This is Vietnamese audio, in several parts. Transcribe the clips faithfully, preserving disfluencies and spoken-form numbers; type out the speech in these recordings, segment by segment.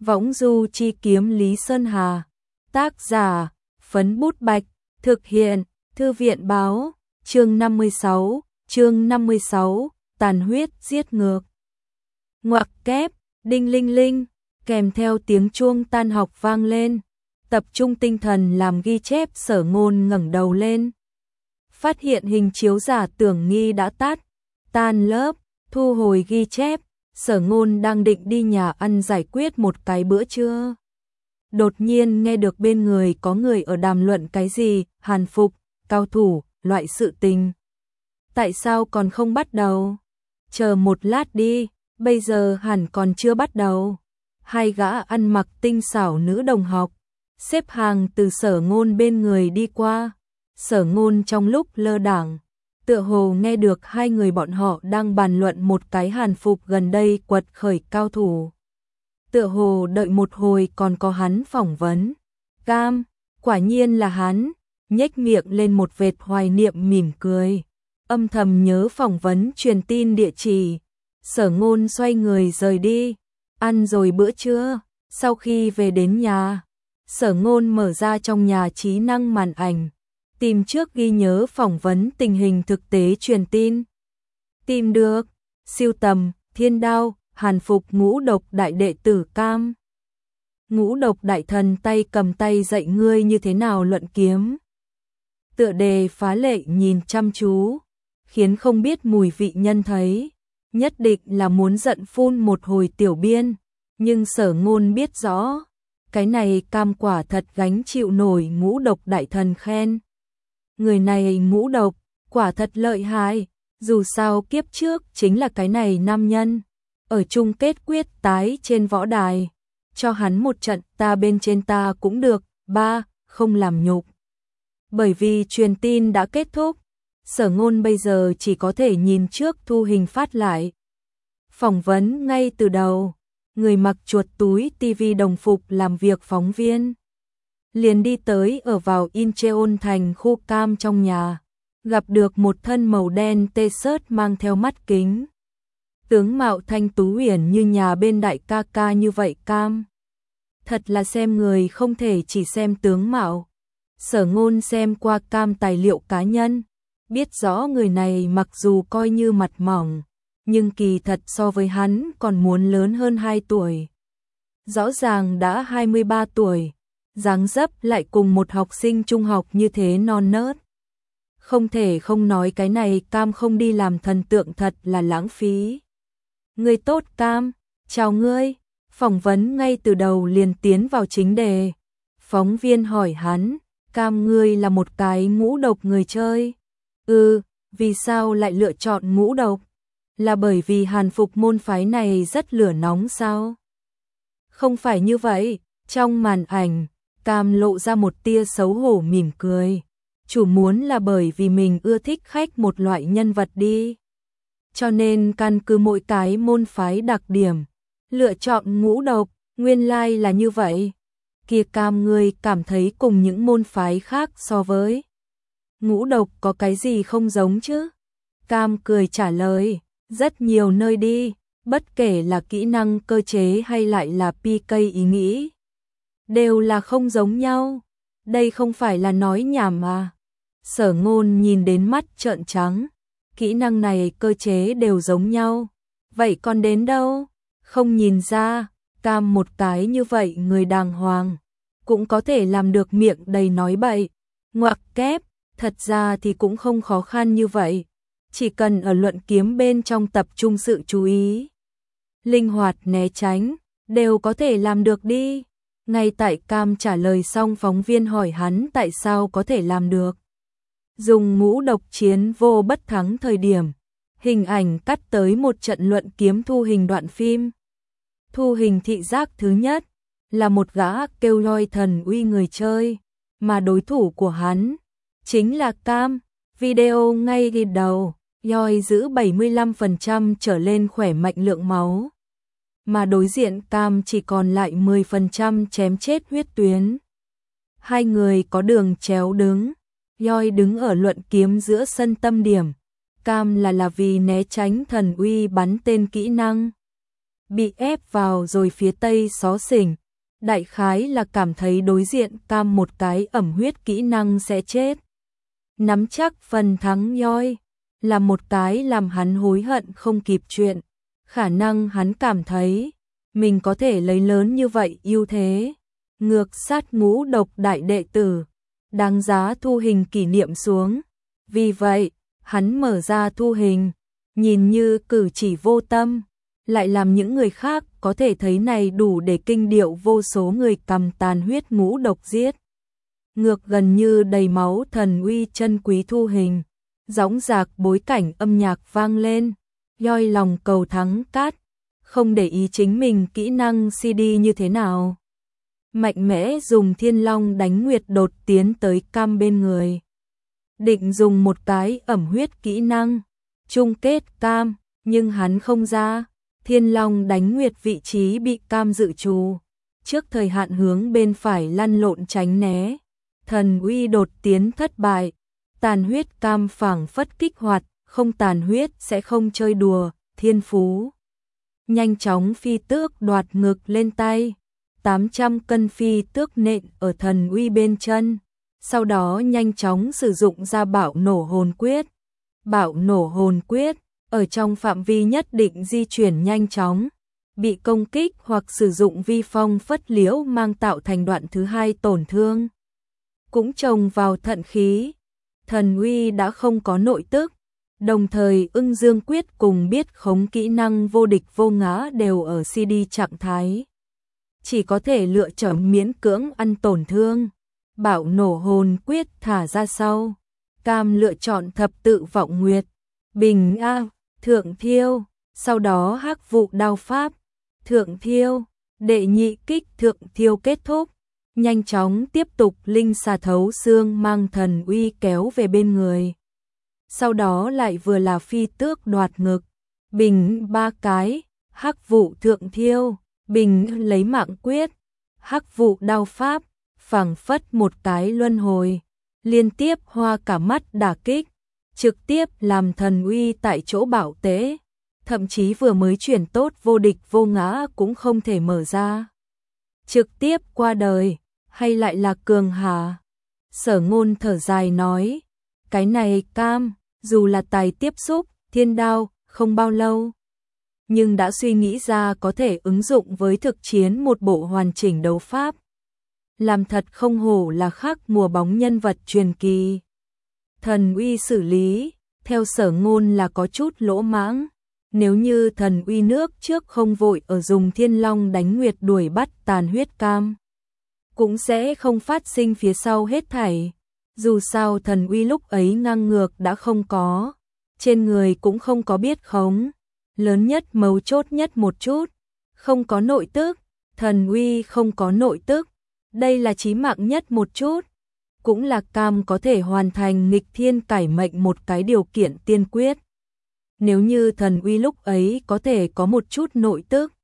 Võng du chi kiếm Lý Sơn Hà. Tác giả, Phấn Bút Bạch. Thực hiện, Thư viện báo. Chương năm mươi sáu, chương năm mươi sáu, tàn huyết giết ngược. Ngoặc kép, đinh linh linh, kèm theo tiếng chuông tan học vang lên. Tập trung tinh thần làm ghi chép, Sở Ngôn ngẩng đầu lên. Phát hiện hình chiếu giả tưởng nghi đã tắt. Tan lớp, thu hồi ghi chép, Sở Ngôn đang định đi nhà ăn giải quyết một cái bữa trưa. Đột nhiên nghe được bên người có người ở đàm luận cái gì, hàn phục, cao thủ, loại sự tình. Tại sao còn không bắt đầu? Chờ một lát đi, bây giờ hẳn còn chưa bắt đầu. Hai gã ăn mặc tinh xảo nữ đồng học, xếp hàng từ Sở Ngôn bên người đi qua. Sở Ngôn trong lúc lơ đãng, tựa hồ nghe được hai người bọn họ đang bàn luận một cái hàn phục gần đây quật khởi cao thủ. Tựa hồ đợi một hồi còn có hắn phỏng vấn. Cam, quả nhiên là hắn, nhếch miệng lên một vệt hoài niệm mỉm cười. Âm thầm nhớ phỏng vấn truyền tin địa chỉ. Sở Ngôn xoay người rời đi. Ăn rồi bữa trưa, sau khi về đến nhà, Sở Ngôn mở ra trong nhà trí năng màn ảnh, tìm trước ghi nhớ phỏng vấn tình hình thực tế truyền tin. Tìm được, siêu tầm, thiên đao, hàn phục ngũ độc đại đệ tử Cam. Ngũ độc đại thần tay cầm tay dạy ngươi như thế nào luận kiếm. Tựa đề phá lệ nhìn chăm chú, khiến không biết mùi vị nhân thấy, nhất định là muốn giận phun một hồi tiểu biên, nhưng Sở Ngôn biết rõ, cái này Cam quả thật gánh chịu nổi ngũ độc đại thần khen. Người này ngũ độc, quả thật lợi hại, dù sao kiếp trước chính là cái này nam nhân. Ở chung kết quyết tái trên võ đài, cho hắn một trận ta bên trên ta cũng được, ba, không làm nhục. Bởi vì truyền tin đã kết thúc, Sở Ngôn bây giờ chỉ có thể nhìn trước thu hình phát lại. Phỏng vấn ngay từ đầu, người mặc chuột túi tivi đồng phục làm việc phóng viên. Liền đi tới ở vào Incheon thành khu Cam trong nhà, gặp được một thân màu đen t-shirt mang theo mắt kính. Tướng mạo thanh tú uyển như nhà bên đại ca ca như vậy Cam. Thật là xem người không thể chỉ xem tướng mạo. Sở Ngôn xem qua Cam tài liệu cá nhân, biết rõ người này mặc dù coi như mặt mỏng, nhưng kỳ thật so với hắn còn muốn lớn hơn hai tuổi. Rõ ràng đã hai mươi ba tuổi, dáng dấp lại cùng một học sinh trung học như thế non nớt. Không thể không nói cái này Cam không đi làm thần tượng thật là lãng phí. Ngươi tốt Cam, chào ngươi. Phỏng vấn ngay từ đầu liền tiến vào chính đề. Phóng viên hỏi hắn, Cam ngươi là một cái ngũ độc người chơi. Ừ, vì sao lại lựa chọn ngũ độc? Là bởi vì hàn phục môn phái này rất lửa nóng sao? Không phải như vậy, trong màn ảnh, Cam lộ ra một tia xấu hổ mỉm cười. Chủ muốn là bởi vì mình ưa thích khách một loại nhân vật đi. Cho nên căn cứ mỗi cái môn phái đặc điểm, lựa chọn ngũ độc, nguyên lai like là như vậy. Kia Cam ngươi cảm thấy cùng những môn phái khác so với ngũ độc có cái gì không giống chứ? Cam cười trả lời, rất nhiều nơi đi, bất kể là kỹ năng cơ chế hay lại là pê ca ý nghĩ, đều là không giống nhau. Đây không phải là nói nhảm mà. Sở Ngôn nhìn đến mắt trợn trắng. Kỹ năng này cơ chế đều giống nhau. Vậy còn đến đâu? Không nhìn ra. Cam một cái như vậy người đàng hoàng cũng có thể làm được miệng đầy nói bậy. Ngoặc kép, thật ra thì cũng không khó khăn như vậy. Chỉ cần ở luận kiếm bên trong tập trung sự chú ý, linh hoạt né tránh, đều có thể làm được đi. Ngay tại Cam trả lời xong, phóng viên hỏi hắn tại sao có thể làm được. Dùng ngũ độc chiến vô bất thắng thời điểm, hình ảnh cắt tới một trận luận kiếm thu hình đoạn phim. Thu hình thị giác thứ nhất là một gã kêu lôi thần uy người chơi, mà đối thủ của hắn chính là Cam. Video ngay ghi đầu, Yoi giữ bảy mươi lăm phần trăm trở lên khỏe mạnh lượng máu, mà đối diện Cam chỉ còn lại mười phần trăm chém chết huyết tuyến. Hai người có đường chéo đứng. Yoi đứng ở luận kiếm giữa sân tâm điểm, Cam là là vì né tránh thần uy bắn tên kỹ năng. bị ép vào rồi phía tây xó xỉnh. Đại khái là cảm thấy đối diện Cam một cái ẩm huyết kỹ năng sẽ chết. Nắm chắc phần thắng nhoi, là một cái làm hắn hối hận không kịp chuyện. Khả năng hắn cảm thấy mình có thể lấy lớn như vậy ưu thế. Ngược sát ngũ độc đại đệ tử, đáng giá thu hình kỷ niệm xuống. Vì vậy, hắn mở ra thu hình, nhìn như cử chỉ vô tâm, lại làm những người khác có thể thấy này đủ để kinh điệu vô số người cầm tàn huyết ngũ độc giết. Ngược gần như đầy máu thần uy chân quý thu hình, dõng dạc bối cảnh âm nhạc vang lên, nhoi lòng cầu thắng cát, không để ý chính mình kỹ năng xê đê như thế nào. Mạnh mẽ dùng thiên long đánh nguyệt đột tiến tới Cam bên người. Định dùng một cái ẩm huyết kỹ năng, chung kết Cam, nhưng hắn không ra. Thiên long đánh nguyệt vị trí bị Cam dự trù, trước thời hạn hướng bên phải lăn lộn tránh né. Thần uy đột tiến thất bại, tàn huyết Cam phảng phất kích hoạt, không tàn huyết sẽ không chơi đùa, thiên phú. Nhanh chóng phi tước đoạt ngực lên tay, tám trăm cân phi tước nện ở thần uy bên chân, sau đó nhanh chóng sử dụng ra bạo nổ hồn quyết. Bạo nổ hồn quyết, ở trong phạm vi nhất định di chuyển nhanh chóng, bị công kích hoặc sử dụng vi phong phất liễu mang tạo thành đoạn thứ hai tổn thương. Cũng trồng vào thận khí, thần uy đã không có nội tức, đồng thời ưng dương quyết cùng biết khống kỹ năng vô địch vô ngã đều ở xê đê trạng thái. Chỉ có thể lựa chọn miễn cưỡng ăn tổn thương. Bạo nổ hồn quyết thả ra sau, Cam lựa chọn thập tự vọng nguyệt, bình a, thượng thiêu, sau đó hắc vụ đao pháp, thượng thiêu, đệ nhị kích thượng thiêu kết thúc, nhanh chóng tiếp tục linh xà thấu xương mang thần uy kéo về bên người. Sau đó lại vừa là phi tước đoạt ngực, bình ba cái, hắc vụ thượng thiêu, bình lấy mạng quyết, hắc vụ đao pháp, phảng phất một cái luân hồi, liên tiếp hoa cả mắt đả kích, trực tiếp làm thần uy tại chỗ bảo tế, thậm chí vừa mới chuyển tốt vô địch vô ngã cũng không thể mở ra. Trực tiếp qua đời, hay lại là cường hà? Sở Ngôn thở dài nói, cái này Cam, dù là tài tiếp xúc, thiên đao, không bao lâu, nhưng đã suy nghĩ ra có thể ứng dụng với thực chiến một bộ hoàn chỉnh đấu pháp. Làm thật không hổ là khắc mùa bóng nhân vật truyền kỳ. Thần uy xử lý, theo Sở Ngôn là có chút lỗ mãng. Nếu như thần uy nước trước không vội ở dùng thiên long đánh nguyệt đuổi bắt tàn huyết Cam, cũng sẽ không phát sinh phía sau hết thảy. Dù sao thần uy lúc ấy ngang ngược đã không có, trên người cũng không có biết khống. Lớn nhất mấu chốt nhất một chút, không có nội tức, thần uy không có nội tức. Đây là chí mạng nhất một chút, cũng là Cam có thể hoàn thành nghịch thiên cải mệnh một cái điều kiện tiên quyết. Nếu như thần uy lúc ấy có thể có một chút nội tức,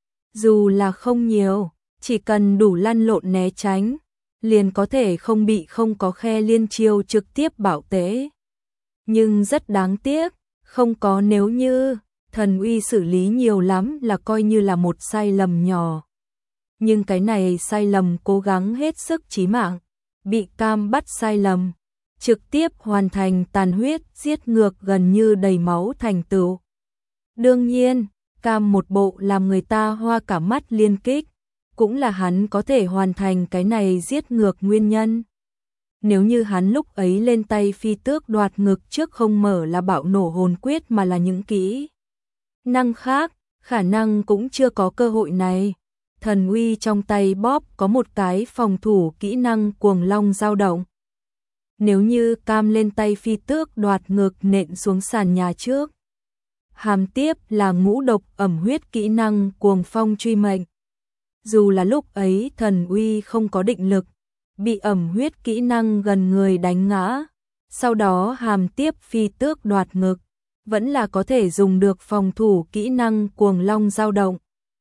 dù là không nhiều, chỉ cần đủ lăn lộn né tránh, liền có thể không bị không có khe liên chiêu trực tiếp bảo tế. Nhưng rất đáng tiếc, không có nếu như, thần uy xử lý nhiều lắm là coi như là một sai lầm nhỏ. Nhưng cái này sai lầm cố gắng hết sức chí mạng, bị Cam bắt sai lầm, trực tiếp hoàn thành tàn huyết giết ngược gần như đầy máu thành tựu. Đương nhiên, Cam một bộ làm người ta hoa cả mắt liên kích, cũng là hắn có thể hoàn thành cái này giết ngược nguyên nhân. Nếu như hắn lúc ấy lên tay phi tước đoạt ngực trước không mở là bạo nổ hồn quyết mà là những kỹ năng khác, khả năng cũng chưa có cơ hội này. Thần uy trong tay bóp có một cái phòng thủ kỹ năng cuồng long dao động. Nếu như Cam lên tay phi tước đoạt ngực nện xuống sàn nhà trước, hàm tiếp là ngũ độc ẩm huyết kỹ năng cuồng phong truy mệnh. Dù là lúc ấy thần uy không có định lực, bị ẩm huyết kỹ năng gần người đánh ngã, sau đó hàm tiếp phi tước đoạt ngực, vẫn là có thể dùng được phòng thủ kỹ năng cuồng long dao động.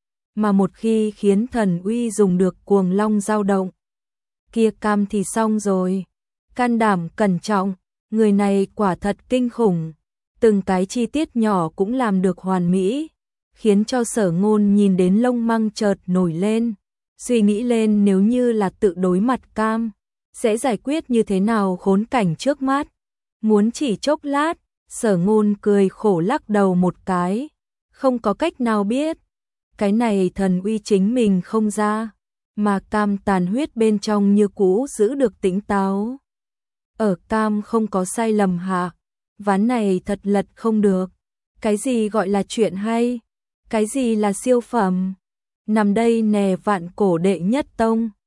Mà một khi khiến thần uy dùng được cuồng long dao động, kia Cam thì xong rồi. Can đảm cẩn trọng, người này quả thật kinh khủng, từng cái chi tiết nhỏ cũng làm được hoàn mỹ, khiến cho Sở Ngôn nhìn đến lông măng chợt nổi lên, suy nghĩ lên nếu như là tự đối mặt cam, sẽ giải quyết như thế nào khốn cảnh trước mắt. Muốn chỉ chốc lát, Sở Ngôn cười khổ lắc đầu một cái, không có cách nào biết. Cái này thần uy chính mình không ra, mà cam tàn huyết bên trong như cũ giữ được tỉnh táo. Ở cam không có sai lầm hạ, ván này thật lật không được. Cái gì gọi là chuyện hay? Cái gì là siêu phẩm? Nằm đây nè vạn cổ đệ nhất tông.